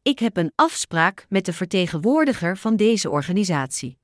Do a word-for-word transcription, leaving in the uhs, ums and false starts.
Ik heb een afspraak met de vertegenwoordiger van deze organisatie.